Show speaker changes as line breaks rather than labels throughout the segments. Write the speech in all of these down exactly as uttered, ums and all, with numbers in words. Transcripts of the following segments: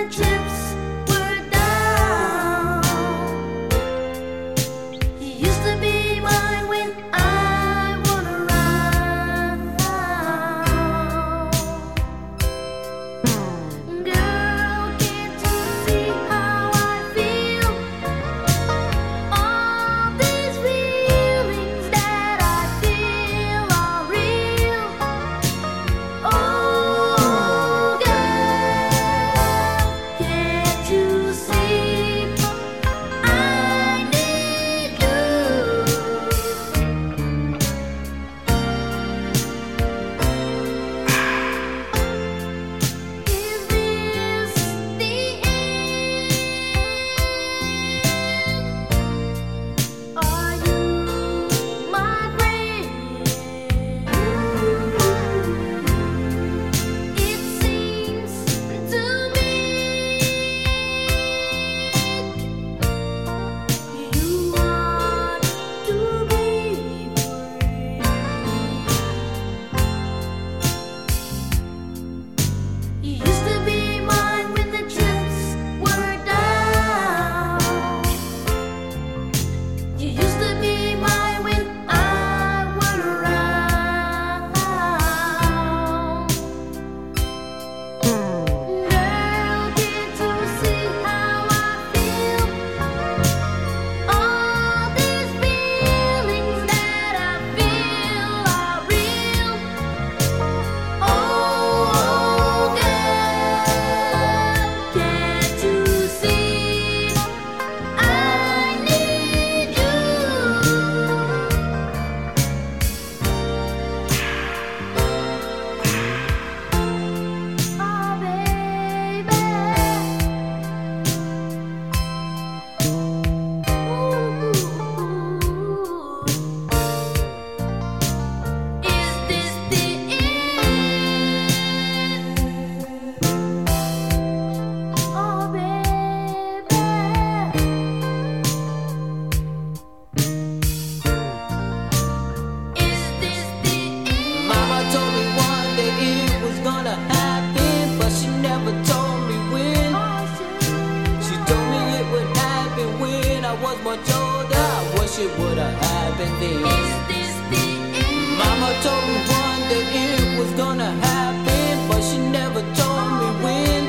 much older, I wish it would have happened then.
Is this the end?
Mama told me one day it was gonna happen, but she never told me when.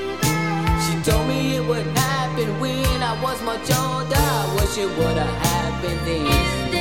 She told me it would happen when I was much older, I wish it would have happened then.